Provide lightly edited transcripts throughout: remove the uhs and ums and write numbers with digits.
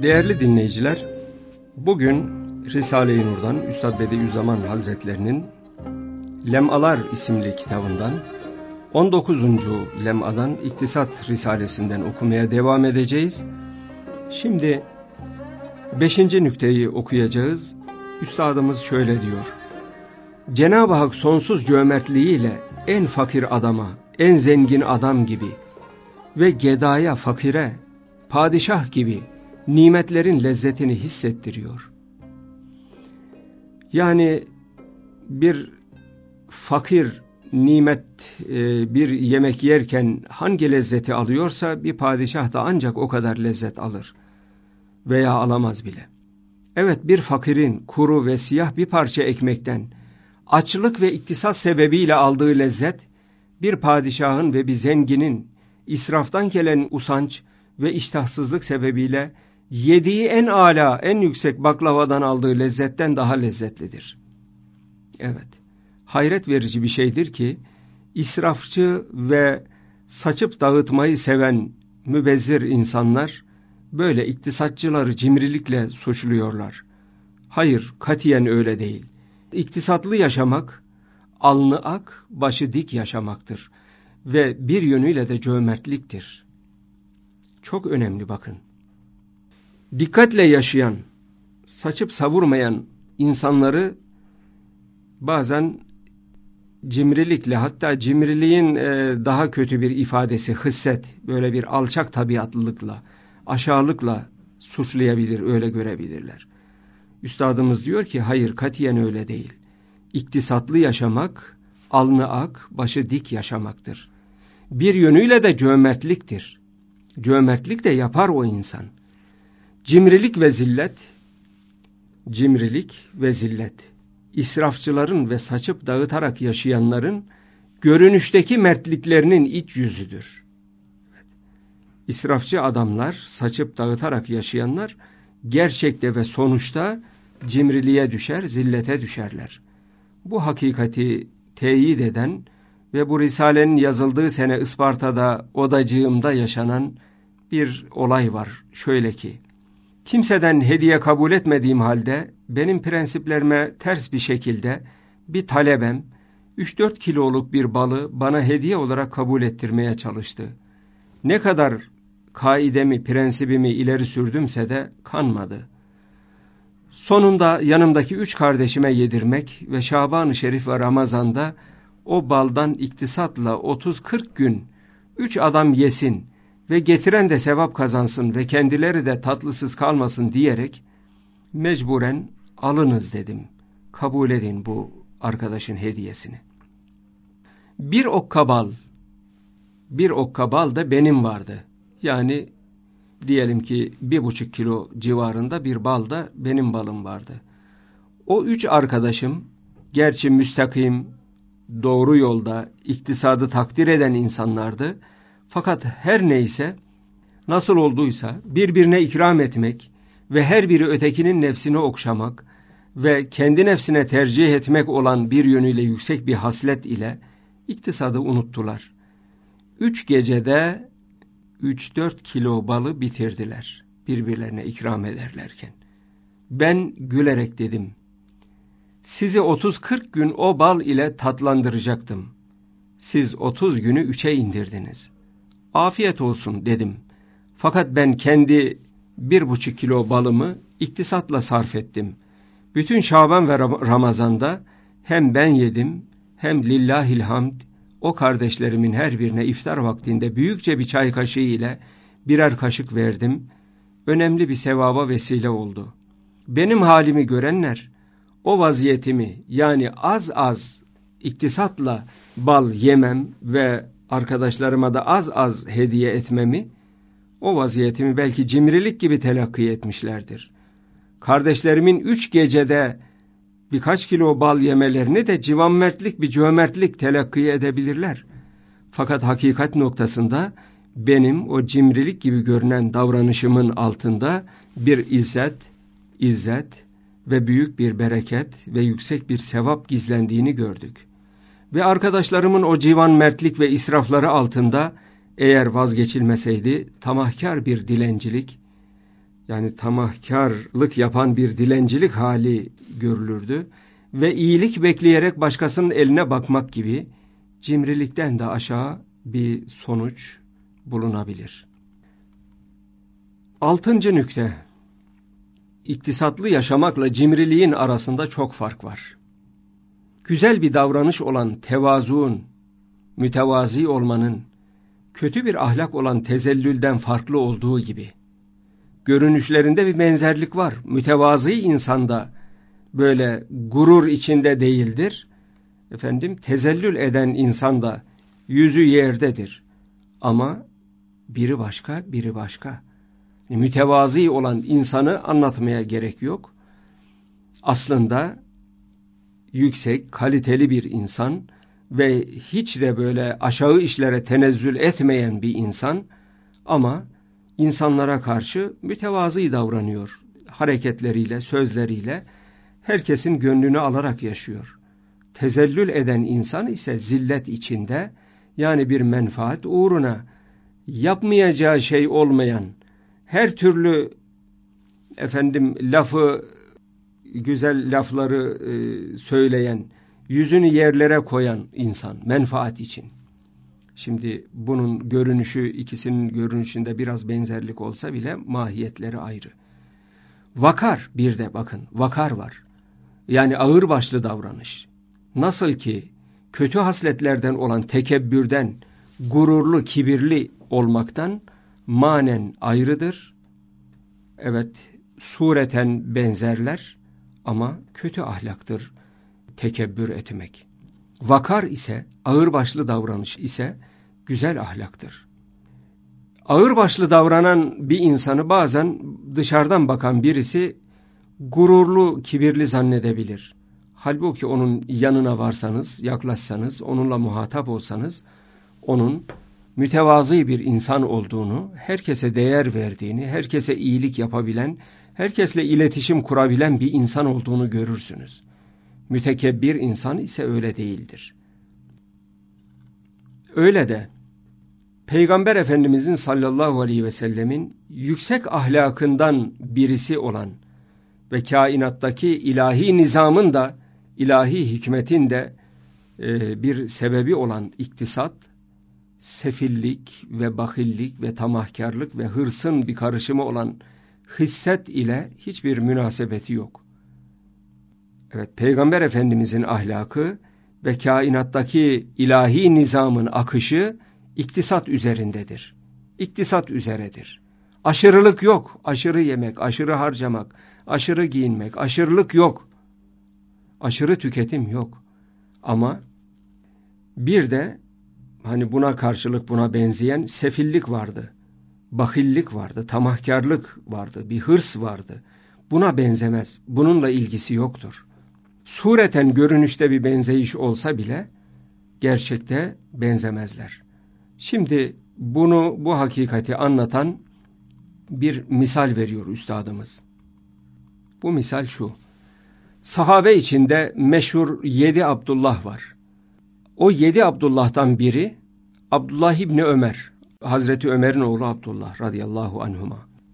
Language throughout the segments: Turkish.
Değerli dinleyiciler, bugün Risale-i Nur'dan Üstad Bediüzzaman Hazretlerinin Lemalar isimli kitabından 19. lemadan İktisat Risalesinden okumaya devam edeceğiz. Şimdi 5. nükteyi okuyacağız. Üstadımız şöyle diyor: Cenab-ı Hak sonsuz cömertliğiyle en fakir adama, en zengin adam gibi ve gedaya, fakire, padişah gibi nimetlerin lezzetini hissettiriyor. Yani bir fakir bir yemek yerken hangi lezzeti alıyorsa bir padişah da ancak o kadar lezzet alır veya alamaz bile. Evet, bir fakirin kuru ve siyah bir parça ekmekten açlık ve iktisat sebebiyle aldığı lezzet, bir padişahın ve bir zenginin israftan gelen usanç ve iştahsızlık sebebiyle yediği en âlâ, en yüksek baklavadan aldığı lezzetten daha lezzetlidir. Evet, hayret verici bir şeydir ki israfçı ve saçıp dağıtmayı seven mübezzir insanlar böyle iktisatçıları cimrilikle suçluyorlar. Hayır, katiyen öyle değil. İktisatlı yaşamak, alnı ak, başı dik yaşamaktır ve bir yönüyle de cömertliktir. Çok önemli, bakın. Dikkatle yaşayan, saçıp savurmayan insanları bazen cimrilikle, hatta cimriliğin daha kötü bir ifadesi hısset, böyle bir alçak tabiatlılıkla, aşağılıkla suçlayabilir, öyle görebilirler. Üstadımız diyor ki hayır, katiyen öyle değil. İktisatlı yaşamak, alnı ak, başı dik yaşamaktır. Bir yönüyle de cömertliktir. Cömertlik de yapar o insan. Cimrilik ve zillet, israfçıların ve saçıp dağıtarak yaşayanların görünüşteki mertliklerinin iç yüzüdür. İsrafçı adamlar, saçıp dağıtarak yaşayanlar gerçekte ve sonuçta cimriliğe düşer, zillete düşerler. Bu hakikati teyit eden ve bu Risale'nin yazıldığı sene Isparta'da odacığımda yaşanan bir olay var. Şöyle ki, kimseden hediye kabul etmediğim halde benim prensiplerime ters bir şekilde bir talebem 3-4 kiloluk bir balı bana hediye olarak kabul ettirmeye çalıştı. Ne kadar kaidemi, prensibimi ileri sürdümse de kanmadı. Sonunda yanımdaki 3 kardeşime yedirmek ve Şaban-ı Şerif ve Ramazan'da o baldan iktisatla 30-40 gün 3 adam yesin ve getiren de sevap kazansın ve kendileri de tatlısız kalmasın diyerek mecburen alınız dedim. Kabul edin bu arkadaşın hediyesini. Bir okka bal da benim vardı. Yani diyelim ki 1,5 kilo civarında bir bal da benim balım vardı. O 3 arkadaşım gerçi müstakim, doğru yolda, iktisadı takdir eden insanlardı. Fakat her neyse, nasıl olduysa birbirine ikram etmek ve her biri ötekinin nefsini okşamak ve kendi nefsine tercih etmek olan bir yönüyle yüksek bir haslet ile iktisadı unuttular. 3 gecede 3-4 kilo balı bitirdiler birbirlerine ikram ederlerken. Ben gülerek dedim, sizi 30-40 gün o bal ile tatlandıracaktım. Siz 30 günü 3'e indirdiniz. Afiyet olsun dedim. Fakat ben kendi 1,5 kilo balımı iktisatla sarf ettim. Bütün Şaban ve Ramazan'da hem ben yedim hem lillahil hamd o kardeşlerimin her birine iftar vaktinde büyükçe bir çay kaşığı ile birer kaşık verdim. Önemli bir sevaba vesile oldu. Benim halimi görenler o vaziyetimi, yani az az iktisatla bal yemem ve arkadaşlarıma da az az hediye etmemi, o vaziyetimi belki cimrilik gibi telakki etmişlerdir. Kardeşlerimin 3 gecede birkaç kilo bal yemelerini de civanmertlik, bir cömertlik telakki edebilirler. Fakat hakikat noktasında benim o cimrilik gibi görünen davranışımın altında bir izzet ve büyük bir bereket ve yüksek bir sevap gizlendiğini gördük. Ve arkadaşlarımın o civan mertlik ve israfları altında eğer vazgeçilmeseydi tamahkar bir dilencilik, Yani tamahkarlık yapan bir dilencilik hali görülürdü. Ve iyilik bekleyerek başkasının eline bakmak gibi cimrilikten de aşağı bir sonuç bulunabilir. 6. nükte. İktisatlı yaşamakla cimriliğin arasında çok fark var. Güzel bir davranış olan tevazuun, mütevazi olmanın, kötü bir ahlak olan tezellülden farklı olduğu gibi, görünüşlerinde bir benzerlik var. Mütevazi insanda böyle gurur içinde değildir. Tezellül eden insan da yüzü yerdedir. Ama biri başka, biri başka. Mütevazi olan insanı anlatmaya gerek yok. Aslında yüksek, kaliteli bir insan ve hiç de böyle aşağı işlere tenezzül etmeyen bir insan ama insanlara karşı mütevazi davranıyor. Hareketleriyle, sözleriyle herkesin gönlünü alarak yaşıyor. Tezellül eden insan ise zillet içinde, yani bir menfaat uğruna yapmayacağı şey olmayan, her türlü lafı, güzel lafları söyleyen, yüzünü yerlere koyan insan, menfaat için. Şimdi bunun görünüşü, ikisinin görünüşünde biraz benzerlik olsa bile mahiyetleri ayrı. Vakar, bir de bakın, vakar var. Yani ağırbaşlı davranış. Nasıl ki kötü hasletlerden olan tekebbürden, gururlu, kibirli olmaktan manen ayrıdır. Evet, sureten benzerler ama kötü ahlaktır tekebbür etmek. Vakar ise, ağırbaşlı davranış ise güzel ahlaktır. Ağırbaşlı davranan bir insanı bazen dışarıdan bakan birisi gururlu, kibirli zannedebilir. Halbuki onun yanına varsanız, yaklaşsanız, onunla muhatap olsanız, onun mütevazi bir insan olduğunu, herkese değer verdiğini, herkese iyilik yapabilen, herkesle iletişim kurabilen bir insan olduğunu görürsünüz. Mütekebbir insan ise öyle değildir. Öyle de Peygamber Efendimizin sallallahu aleyhi ve sellemin yüksek ahlakından birisi olan ve kainattaki ilahi nizamın da, ilahi hikmetin de bir sebebi olan iktisat, sefillik ve bahillik ve tamahkarlık ve hırsın bir karışımı olan hisset ile hiçbir münasebeti yok. Evet, Peygamber Efendimizin ahlakı ve kainattaki ilahi nizamın akışı iktisat üzerindedir. İktisat üzeredir. Aşırılık yok. Aşırı yemek, aşırı harcamak, aşırı giyinmek, aşırılık yok. Aşırı tüketim yok. Ama bir de buna karşılık, buna benzeyen sefillik vardı. Bahillik vardı, tamahkarlık vardı, bir hırs vardı. Buna benzemez. Bununla ilgisi yoktur. Sureten görünüşte bir benzeyiş olsa bile gerçekte benzemezler. Şimdi bu hakikati anlatan bir misal veriyor üstadımız. Bu misal şu: sahabe içinde meşhur 7 Abdullah var. O 7 Abdullah'tan biri Abdullah İbni Ömer, Hazreti Ömer'in oğlu Abdullah radıyallahu anhuma.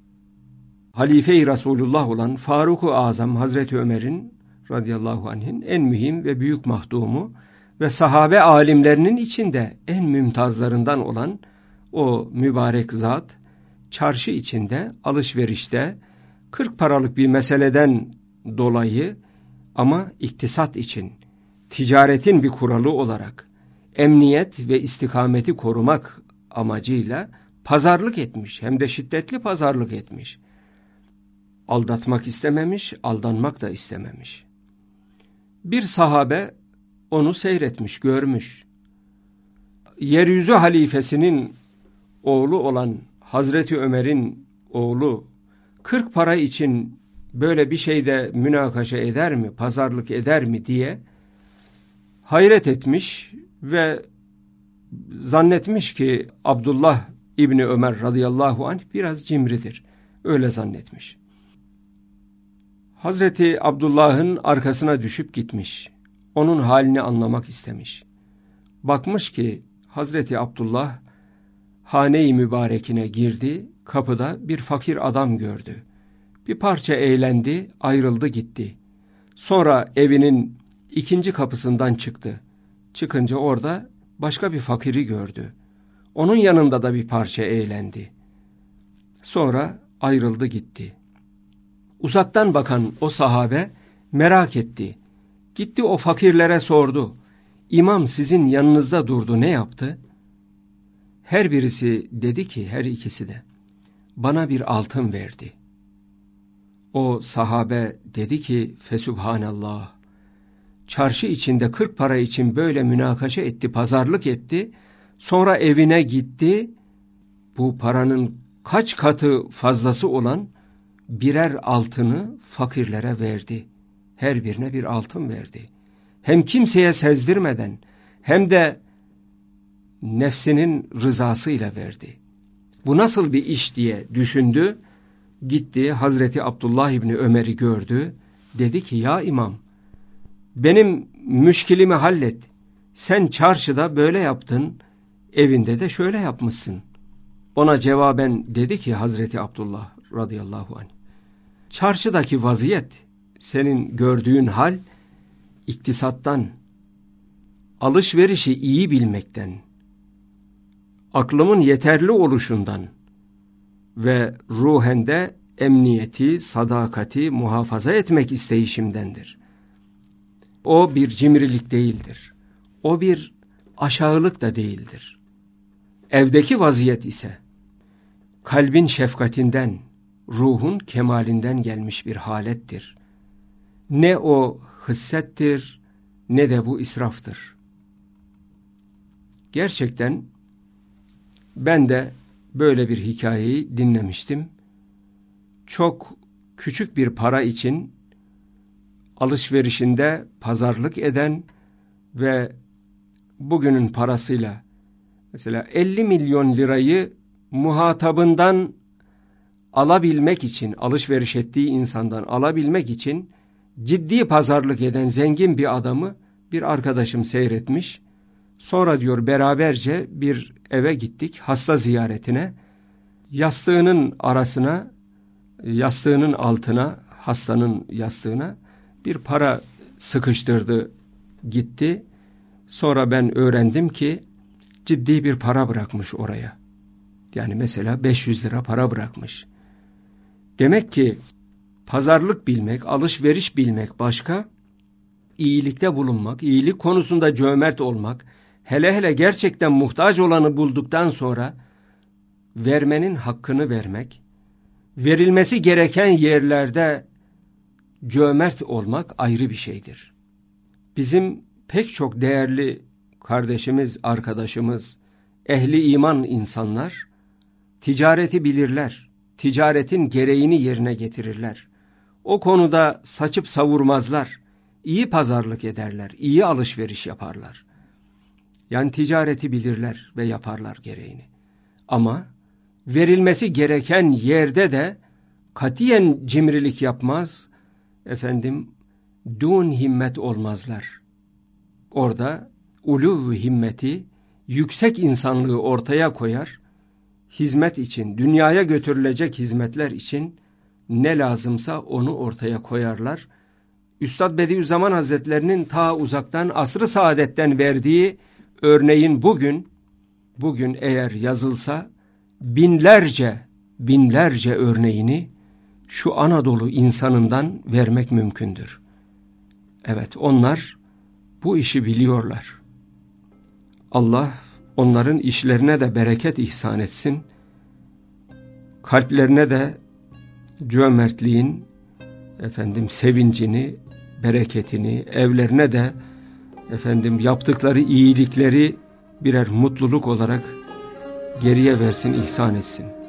Halife-i Resulullah olan Faruk-u Azam Hazreti Ömer'in radıyallahu anh'in en mühim ve büyük mahdumu ve sahabe alimlerinin içinde en mümtazlarından olan o mübarek zat, çarşı içinde, alışverişte 40 paralık bir meseleden dolayı ama iktisat için, ticaretin bir kuralı olarak, emniyet ve istikameti korumak amacıyla pazarlık etmiş, hem de şiddetli pazarlık etmiş. Aldatmak istememiş, aldanmak da istememiş. Bir sahabe onu seyretmiş, görmüş. Yeryüzü halifesinin oğlu olan Hazreti Ömer'in oğlu 40 para için böyle bir şeyde münakaşa eder mi, pazarlık eder mi diye hayret etmiş ve zannetmiş ki Abdullah İbni Ömer radıyallahu anh biraz cimridir. Öyle zannetmiş. Hazreti Abdullah'ın arkasına düşüp gitmiş. Onun halini anlamak istemiş. Bakmış ki Hazreti Abdullah hane-i mübarekine girdi, kapıda bir fakir adam gördü. Bir parça eğlendi, ayrıldı gitti. Sonra evinin ikinci kapısından çıktı. Çıkınca orada başka bir fakiri gördü. Onun yanında da bir parça eğlendi. Sonra ayrıldı gitti. Uzaktan bakan o sahabe merak etti. Gitti o fakirlere sordu. İmam sizin yanınızda durdu, ne yaptı? Her birisi dedi ki, her ikisi de, bana bir altın verdi. O sahabe dedi ki, Fesubhanallah, çarşı içinde 40 para için böyle münakaşa etti, pazarlık etti, sonra evine gitti, bu paranın kaç katı fazlası olan birer altını fakirlere verdi. Her birine bir altın verdi. Hem kimseye sezdirmeden, hem de nefsinin rızasıyla verdi. Bu nasıl bir iş diye düşündü. Gitti Hazreti Abdullah İbni Ömer'i gördü. Dedi ki, ya imam, benim müşkilimi hallet. Sen çarşıda böyle yaptın, evinde de şöyle yapmışsın. Ona cevaben dedi ki Hazreti Abdullah radıyallahu anh, çarşıdaki vaziyet, senin gördüğün hal, iktisattan, alışverişi iyi bilmekten, aklımın yeterli oluşundan ve ruhende emniyeti, sadakati muhafaza etmek isteyişimdendir. O bir cimrilik değildir. O bir aşağılık da değildir. Evdeki vaziyet ise kalbin şefkatinden, ruhun kemalinden gelmiş bir halettir. Ne o hıssettir, ne de bu israftır. Gerçekten ben de böyle bir hikayeyi dinlemiştim. Çok küçük bir para için alışverişinde pazarlık eden ve bugünün parasıyla mesela 50 milyon lirayı muhatabından alabilmek için, alışveriş ettiği insandan alabilmek için ciddi pazarlık eden zengin bir adamı bir arkadaşım seyretmiş. Sonra diyor beraberce bir eve gittik hasta ziyaretine. Yastığının arasına, yastığının altına, hastanın yastığına bir para sıkıştırdı gitti. Sonra ben öğrendim ki ciddi bir para bırakmış oraya. Yani mesela 500 lira para bırakmış. Demek ki pazarlık bilmek, alışveriş bilmek başka, iyilikte bulunmak, iyilik konusunda cömert olmak, hele hele gerçekten muhtaç olanı bulduktan sonra vermenin hakkını vermek, verilmesi gereken yerlerde cömert olmak ayrı bir şeydir. Bizim pek çok değerli kardeşimiz, arkadaşımız, ehli iman insanlar ticareti bilirler, ticaretin gereğini yerine getirirler. O konuda saçıp savurmazlar, iyi pazarlık ederler, iyi alışveriş yaparlar. Yani ticareti bilirler ve yaparlar gereğini. Ama verilmesi gereken yerde de katiyen cimrilik yapmaz, dun himmet olmazlar. Orada ulu himmeti, yüksek insanlığı ortaya koyar, hizmet için, dünyaya götürülecek hizmetler için ne lazımsa onu ortaya koyarlar. Üstad Bediüzzaman Hazretlerinin ta uzaktan asr-ı saadetten verdiği örneğin bugün eğer yazılsa binlerce örneğini şu Anadolu insanından vermek mümkündür. Evet, onlar bu işi biliyorlar. Allah onların işlerine de bereket ihsan etsin. Kalplerine de cömertliğin sevincini, bereketini, evlerine de yaptıkları iyilikleri birer mutluluk olarak geriye versin, ihsan etsin.